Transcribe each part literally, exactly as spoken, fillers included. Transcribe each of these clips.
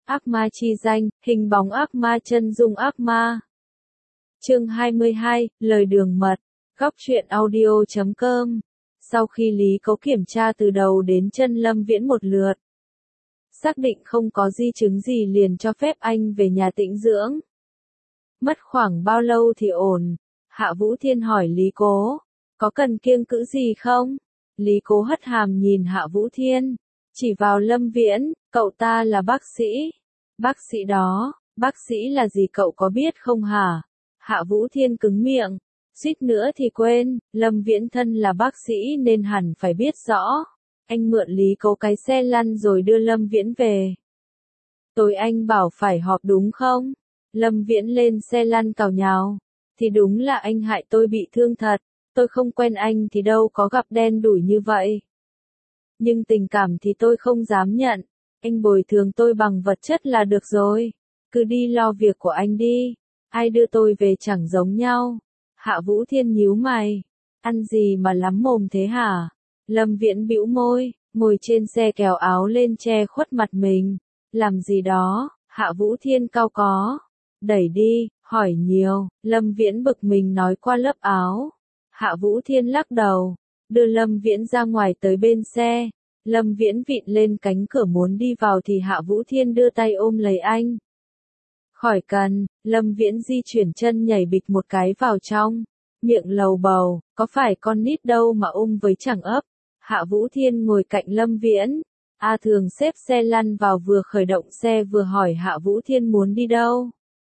Ác ma chi danh, hình bóng ác ma chân dung ác ma. Chương hai mươi hai, lời đường mật. Góc truyện audio chấm com. Sau khi Lý Cấu kiểm tra từ đầu đến chân Lâm Viễn một lượt, xác định không có di chứng gì liền cho phép anh về nhà tĩnh dưỡng. Mất khoảng bao lâu thì ổn? Hạ Vũ Thiên hỏi Lý Cố. Có cần kiêng cữ gì không? Lý Cố hất hàm nhìn Hạ Vũ Thiên, chỉ vào Lâm Viễn, cậu ta là bác sĩ. Bác sĩ đó, bác sĩ là gì cậu có biết không hả? Hạ Vũ Thiên cứng miệng, suýt nữa thì quên, Lâm Viễn thân là bác sĩ nên hẳn phải biết rõ. Anh mượn Lý Cấu cái xe lăn rồi đưa Lâm Viễn về. Tối anh bảo phải họp đúng không? Lâm Viễn lên xe lăn cào nhào. Thì đúng là anh hại tôi bị thương thật, tôi không quen anh thì đâu có gặp đen đủi như vậy. Nhưng tình cảm thì tôi không dám nhận, anh bồi thường tôi bằng vật chất là được rồi. Cứ đi lo việc của anh đi, ai đưa tôi về chẳng giống nhau. Hạ Vũ Thiên nhíu mày, ăn gì mà lắm mồm thế hả? Lâm Viễn bĩu môi, ngồi trên xe kéo áo lên che khuất mặt mình. Làm gì đó? Hạ Vũ Thiên cau có. Đẩy đi, hỏi nhiều, Lâm Viễn bực mình nói qua lớp áo. Hạ Vũ Thiên lắc đầu, đưa Lâm Viễn ra ngoài tới bên xe. Lâm Viễn vịn lên cánh cửa muốn đi vào thì Hạ Vũ Thiên đưa tay ôm lấy anh. Khỏi cần, Lâm Viễn di chuyển chân nhảy bịch một cái vào trong, miệng lầu bầu, có phải con nít đâu mà ôm với chẳng ấp. Hạ Vũ Thiên ngồi cạnh Lâm Viễn, A Thường xếp xe lăn vào vừa khởi động xe vừa hỏi Hạ Vũ Thiên muốn đi đâu.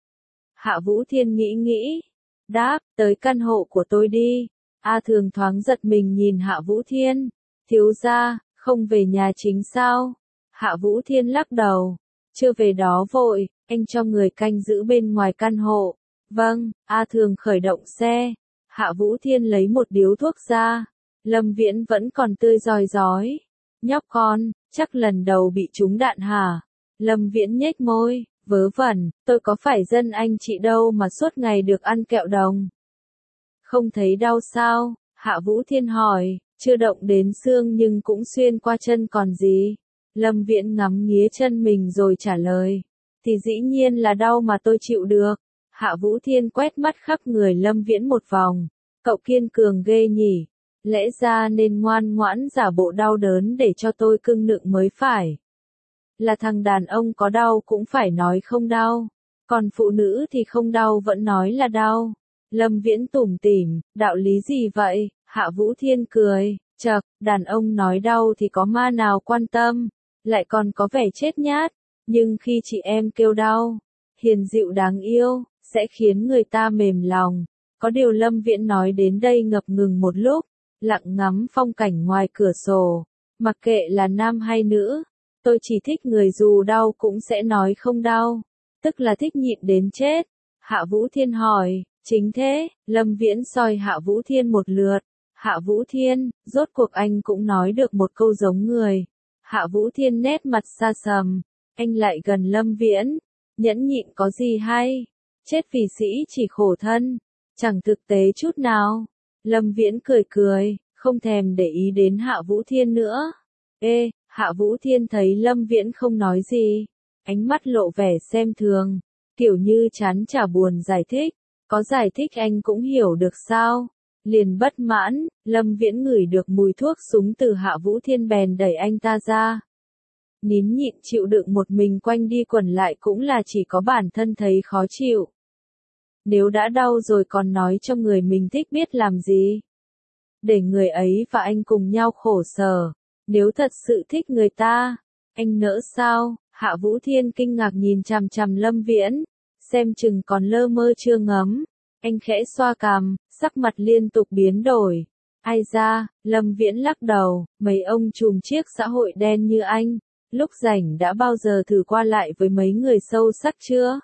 Hạ Vũ Thiên nghĩ nghĩ, đáp, tới căn hộ của tôi đi. A Thường thoáng giật mình nhìn Hạ Vũ Thiên, thiếu gia, không về nhà chính sao? Hạ Vũ Thiên lắc đầu, chưa về đó vội, anh cho người canh giữ bên ngoài căn hộ. Vâng, A Thường khởi động xe. Hạ Vũ Thiên lấy một điếu thuốc ra. Lâm Viễn vẫn còn tươi rói rói. Nhóc con, chắc lần đầu bị trúng đạn hả? Lâm Viễn nhếch môi, vớ vẩn, tôi có phải dân anh chị đâu mà suốt ngày được ăn kẹo đồng. Không thấy đau sao? Hạ Vũ Thiên hỏi, chưa động đến xương nhưng cũng xuyên qua chân còn gì? Lâm Viễn ngắm nghía chân mình rồi trả lời, thì dĩ nhiên là đau mà tôi chịu được. Hạ Vũ Thiên quét mắt khắp người Lâm Viễn một vòng, cậu kiên cường ghê nhỉ, lẽ ra nên ngoan ngoãn giả bộ đau đớn để cho tôi cưng nựng mới phải. Là thằng đàn ông có đau cũng phải nói không đau, còn phụ nữ thì không đau vẫn nói là đau. Lâm Viễn tủm tỉm, đạo lý gì vậy? Hạ Vũ Thiên cười, chậc, đàn ông nói đau thì có ma nào quan tâm, lại còn có vẻ chết nhát, nhưng khi chị em kêu đau, hiền dịu đáng yêu, sẽ khiến người ta mềm lòng. Có điều Lâm Viễn nói đến đây ngập ngừng một lúc, lặng ngắm phong cảnh ngoài cửa sổ, mặc kệ là nam hay nữ, tôi chỉ thích người dù đau cũng sẽ nói không đau, tức là thích nhịn đến chết. Hạ Vũ Thiên hỏi, chính thế? Lâm Viễn soi Hạ Vũ Thiên một lượt. Hạ Vũ Thiên, rốt cuộc anh cũng nói được một câu giống người. Hạ Vũ Thiên nét mặt xa sầm, anh lại gần Lâm Viễn, nhẫn nhịn có gì hay? Chết vì sĩ chỉ khổ thân, chẳng thực tế chút nào. Lâm Viễn cười cười, không thèm để ý đến Hạ Vũ Thiên nữa. Ê, Hạ Vũ Thiên thấy Lâm Viễn không nói gì, ánh mắt lộ vẻ xem thường, kiểu như chán chả buồn giải thích, có giải thích anh cũng hiểu được sao? Liền bất mãn, Lâm Viễn ngửi được mùi thuốc súng từ Hạ Vũ Thiên bèn đẩy anh ta ra. Nín nhịn chịu đựng một mình quanh đi quẩn lại cũng là chỉ có bản thân thấy khó chịu. Nếu đã đau rồi còn nói cho người mình thích biết làm gì? Để người ấy và anh cùng nhau khổ sở. Nếu thật sự thích người ta, anh nỡ sao? Hạ Vũ Thiên kinh ngạc nhìn chằm chằm Lâm Viễn, xem chừng còn lơ mơ chưa ngấm. Anh khẽ xoa cằm, sắc mặt liên tục biến đổi. Ai da, Lâm Viễn lắc đầu, mấy ông trùm chiếc xã hội đen như anh, lúc rảnh đã bao giờ thử qua lại với mấy người sâu sắc chưa?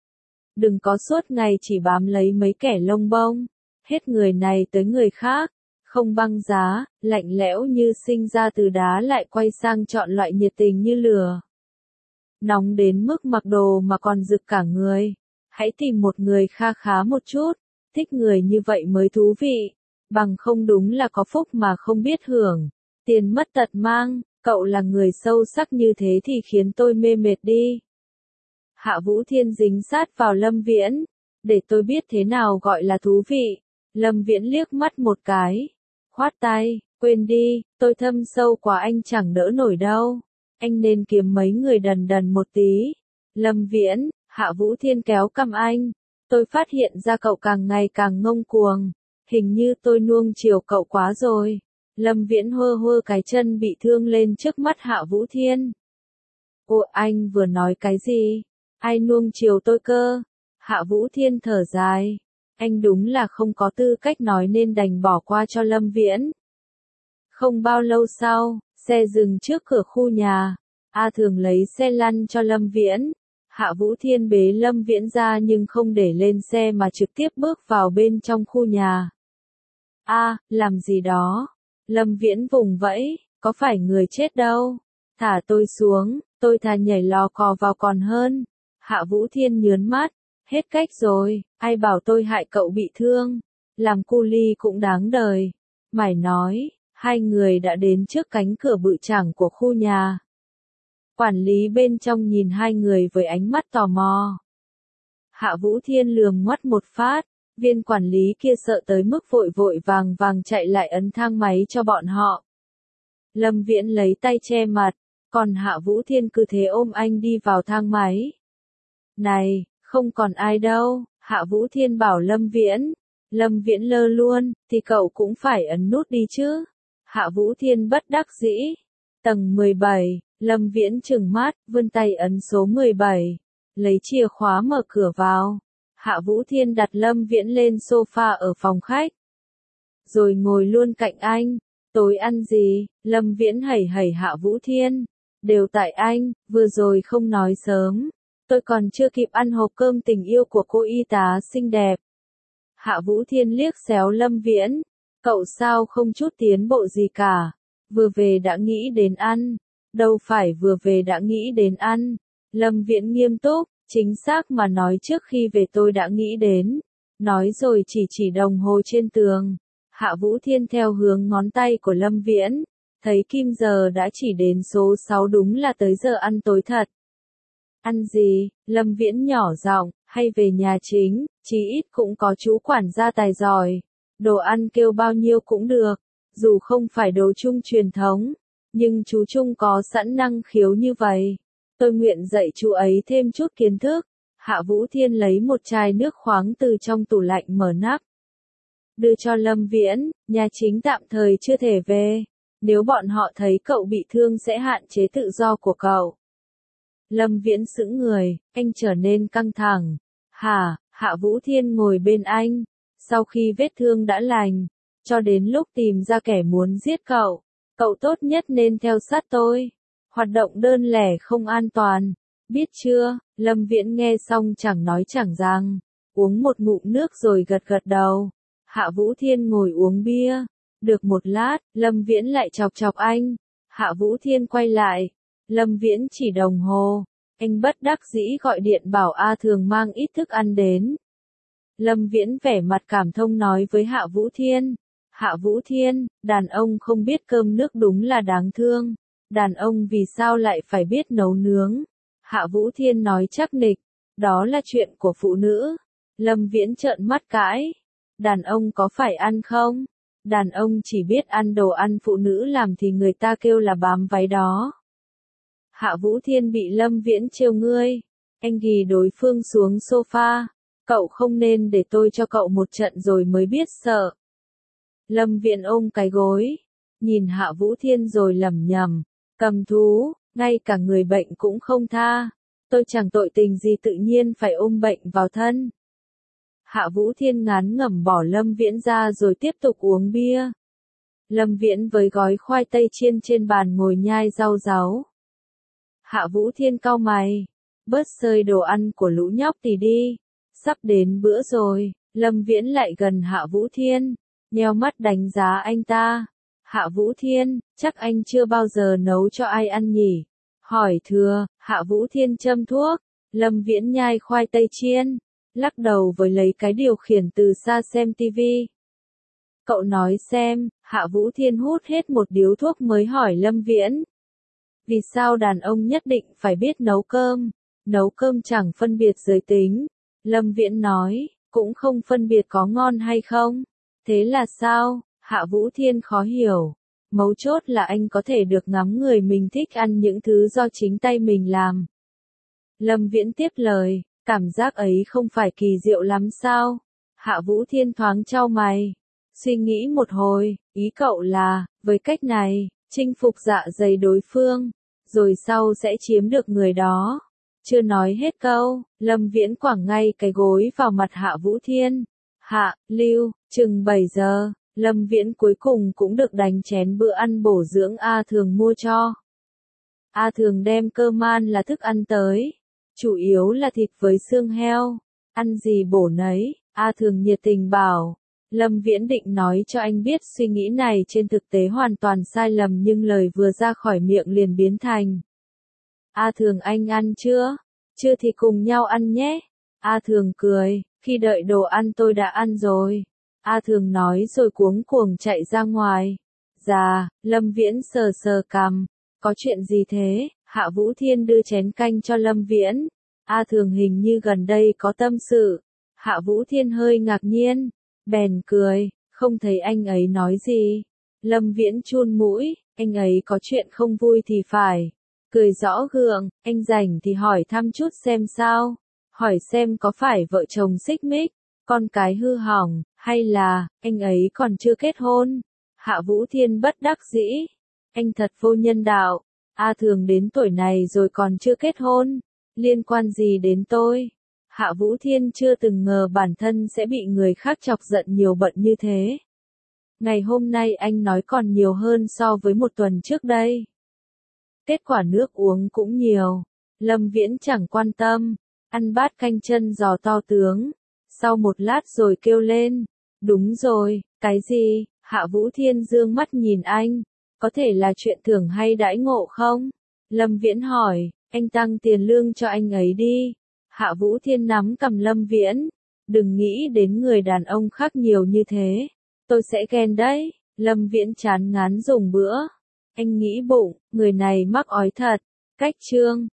Đừng có suốt ngày chỉ bám lấy mấy kẻ lông bông, hết người này tới người khác, không băng giá, lạnh lẽo như sinh ra từ đá lại quay sang chọn loại nhiệt tình như lửa. Nóng đến mức mặc đồ mà còn rực cả người. Hãy tìm một người kha khá một chút, thích người như vậy mới thú vị, bằng không đúng là có phúc mà không biết hưởng, tiền mất tật mang. Cậu là người sâu sắc như thế thì khiến tôi mê mệt đi. Hạ Vũ Thiên dính sát vào Lâm Viễn. Để tôi biết thế nào gọi là thú vị. Lâm Viễn liếc mắt một cái. Khoát tay, quên đi, tôi thâm sâu quá anh chẳng đỡ nổi đâu. Anh nên kiếm mấy người đần đần một tí. Lâm Viễn, Hạ Vũ Thiên kéo cằm anh. Tôi phát hiện ra cậu càng ngày càng ngông cuồng. Hình như tôi nuông chiều cậu quá rồi. Lâm Viễn hơ hơ cái chân bị thương lên trước mắt Hạ Vũ Thiên. Ồ, anh vừa nói cái gì? Ai nuông chiều tôi cơ? Hạ Vũ Thiên thở dài. Anh đúng là không có tư cách nói nên đành bỏ qua cho Lâm Viễn. Không bao lâu sau, xe dừng trước cửa khu nhà. A Thường lấy xe lăn cho Lâm Viễn. Hạ Vũ Thiên bế Lâm Viễn ra nhưng không để lên xe mà trực tiếp bước vào bên trong khu nhà. A, làm gì đó? Lâm Viễn vùng vẫy, có phải người chết đâu. Thả tôi xuống, tôi thà nhảy lò cò vào còn hơn. Hạ Vũ Thiên nhớn mắt, hết cách rồi, ai bảo tôi hại cậu bị thương. Làm cu ly cũng đáng đời. Mải nói, hai người đã đến trước cánh cửa bự chảng của khu nhà. Quản lý bên trong nhìn hai người với ánh mắt tò mò. Hạ Vũ Thiên lườm ngoắt một phát, viên quản lý kia sợ tới mức vội vội vàng vàng chạy lại ấn thang máy cho bọn họ. Lâm Viễn lấy tay che mặt, còn Hạ Vũ Thiên cứ thế ôm anh đi vào thang máy. Này, không còn ai đâu, Hạ Vũ Thiên bảo Lâm Viễn. Lâm Viễn lơ luôn, thì cậu cũng phải ấn nút đi chứ. Hạ Vũ Thiên bất đắc dĩ. Tầng mười bảy, Lâm Viễn trừng mắt, vươn tay ấn số mười bảy. Lấy chìa khóa mở cửa vào. Hạ Vũ Thiên đặt Lâm Viễn lên sofa ở phòng khách. Rồi ngồi luôn cạnh anh. Tối ăn gì? Lâm Viễn hẩy hẩy Hạ Vũ Thiên. Đều tại anh, vừa rồi không nói sớm. Tôi còn chưa kịp ăn hộp cơm tình yêu của cô y tá xinh đẹp. Hạ Vũ Thiên liếc xéo Lâm Viễn. Cậu sao không chút tiến bộ gì cả. Vừa về đã nghĩ đến ăn. Đâu phải vừa về đã nghĩ đến ăn. Lâm Viễn nghiêm túc, chính xác mà nói trước khi về tôi đã nghĩ đến. Nói rồi chỉ chỉ đồng hồ trên tường. Hạ Vũ Thiên theo hướng ngón tay của Lâm Viễn. Thấy kim giờ đã chỉ đến số sáu, đúng là tới giờ ăn tối thật. Ăn gì? Lâm Viễn nhỏ giọng, hay về nhà chính, chí ít cũng có chú quản gia tài giỏi. Đồ ăn kêu bao nhiêu cũng được, dù không phải đồ Trung truyền thống, nhưng chú Trung có sẵn năng khiếu như vậy. Tôi nguyện dạy chú ấy thêm chút kiến thức. Hạ Vũ Thiên lấy một chai nước khoáng từ trong tủ lạnh mở nắp. Đưa cho Lâm Viễn, nhà chính tạm thời chưa thể về. Nếu bọn họ thấy cậu bị thương sẽ hạn chế tự do của cậu. Lâm Viễn sững người, anh trở nên căng thẳng. Hả? Hạ Vũ Thiên ngồi bên anh. Sau khi vết thương đã lành, cho đến lúc tìm ra kẻ muốn giết cậu, cậu tốt nhất nên theo sát tôi. Hoạt động đơn lẻ không an toàn. Biết chưa? Lâm Viễn nghe xong chẳng nói chẳng rằng. Uống một ngụm nước rồi gật gật đầu. Hạ Vũ Thiên ngồi uống bia. Được một lát, Lâm Viễn lại chọc chọc anh. Hạ Vũ Thiên quay lại. Lâm Viễn chỉ đồng hồ. Anh bất đắc dĩ gọi điện bảo A Thường mang ít thức ăn đến. Lâm Viễn vẻ mặt cảm thông nói với Hạ Vũ Thiên. Hạ Vũ Thiên, đàn ông không biết cơm nước đúng là đáng thương. Đàn ông vì sao lại phải biết nấu nướng? Hạ Vũ Thiên nói chắc nịch. Đó là chuyện của phụ nữ. Lâm Viễn trợn mắt cãi. Đàn ông có phải ăn không? Đàn ông chỉ biết ăn đồ ăn phụ nữ làm thì người ta kêu là bám váy đó. Hạ Vũ Thiên bị Lâm Viễn trêu ngươi. Anh ghì đối phương xuống sofa. Cậu không nên để tôi cho cậu một trận rồi mới biết sợ. Lâm Viễn ôm cái gối. Nhìn Hạ Vũ Thiên rồi lẩm nhẩm. Cầm thú, ngay cả người bệnh cũng không tha. Tôi chẳng tội tình gì tự nhiên phải ôm bệnh vào thân. Hạ Vũ Thiên ngán ngẩm bỏ Lâm Viễn ra rồi tiếp tục uống bia. Lâm Viễn với gói khoai tây chiên trên bàn ngồi nhai rau ráu. Hạ Vũ Thiên cau mày. Bớt xơi đồ ăn của lũ nhóc thì đi. Sắp đến bữa rồi. Lâm Viễn lại gần Hạ Vũ Thiên. Nheo mắt đánh giá anh ta. Hạ Vũ Thiên, chắc anh chưa bao giờ nấu cho ai ăn nhỉ? Hỏi thừa, Hạ Vũ Thiên châm thuốc. Lâm Viễn nhai khoai tây chiên. Lắc đầu với lấy cái điều khiển từ xa xem tivi. Cậu nói xem, Hạ Vũ Thiên hút hết một điếu thuốc mới hỏi Lâm Viễn. Vì sao đàn ông nhất định phải biết nấu cơm? nấu cơm chẳng phân biệt giới tính. Lâm Viễn nói, cũng không phân biệt có ngon hay không. Thế là sao? Hạ Vũ Thiên khó hiểu. Mấu chốt là anh có thể được ngắm người mình thích ăn những thứ do chính tay mình làm. Lâm Viễn tiếp lời, cảm giác ấy không phải kỳ diệu lắm sao? Hạ Vũ Thiên thoáng chau mày. Suy nghĩ một hồi, ý cậu là, với cách này, chinh phục dạ dày đối phương, rồi sau sẽ chiếm được người đó. Chưa nói hết câu, Lâm Viễn quẳng ngay cái gối vào mặt Hạ Vũ Thiên. Hạ, Lưu, chừng bảy giờ, Lâm Viễn cuối cùng cũng được đánh chén bữa ăn bổ dưỡng A Thường mua cho. A Thường đem cơm man là thức ăn tới, chủ yếu là thịt với xương heo, ăn gì bổ nấy, A Thường nhiệt tình bảo. Lâm Viễn định nói cho anh biết suy nghĩ này trên thực tế hoàn toàn sai lầm nhưng lời vừa ra khỏi miệng liền biến thành. A Thường anh ăn chưa? Chưa thì cùng nhau ăn nhé. A Thường cười, khi đợi đồ ăn tôi đã ăn rồi. A Thường nói rồi cuống cuồng chạy ra ngoài. Dạ, Lâm Viễn sờ sờ cằm. Có chuyện gì thế? Hạ Vũ Thiên đưa chén canh cho Lâm Viễn. A Thường hình như gần đây có tâm sự. Hạ Vũ Thiên hơi ngạc nhiên. Bèn cười, không thấy anh ấy nói gì. Lâm Viễn chun mũi, anh ấy có chuyện không vui thì phải. Cười rõ gượng, anh rảnh thì hỏi thăm chút xem sao. Hỏi xem có phải vợ chồng xích mích, con cái hư hỏng, hay là, anh ấy còn chưa kết hôn. Hạ Vũ Thiên bất đắc dĩ. Anh thật vô nhân đạo. A Thường đến tuổi này rồi còn chưa kết hôn. Liên quan gì đến tôi? Hạ Vũ Thiên chưa từng ngờ bản thân sẽ bị người khác chọc giận nhiều bận như thế. Ngày hôm nay anh nói còn nhiều hơn so với một tuần trước đây. Kết quả nước uống cũng nhiều. Lâm Viễn chẳng quan tâm. Ăn bát canh chân giò to tướng. Sau một lát rồi kêu lên. Đúng rồi, cái gì? Hạ Vũ Thiên dương mắt nhìn anh. Có thể là chuyện thưởng hay đãi ngộ không? Lâm Viễn hỏi, anh tăng tiền lương cho anh ấy đi. Hạ Vũ Thiên nắm cầm Lâm Viễn. Đừng nghĩ đến người đàn ông khác nhiều như thế. Tôi sẽ ghen đấy. Lâm Viễn chán ngán dùng bữa. Anh nghĩ bụng, người này mắc ói thật. Cách chương.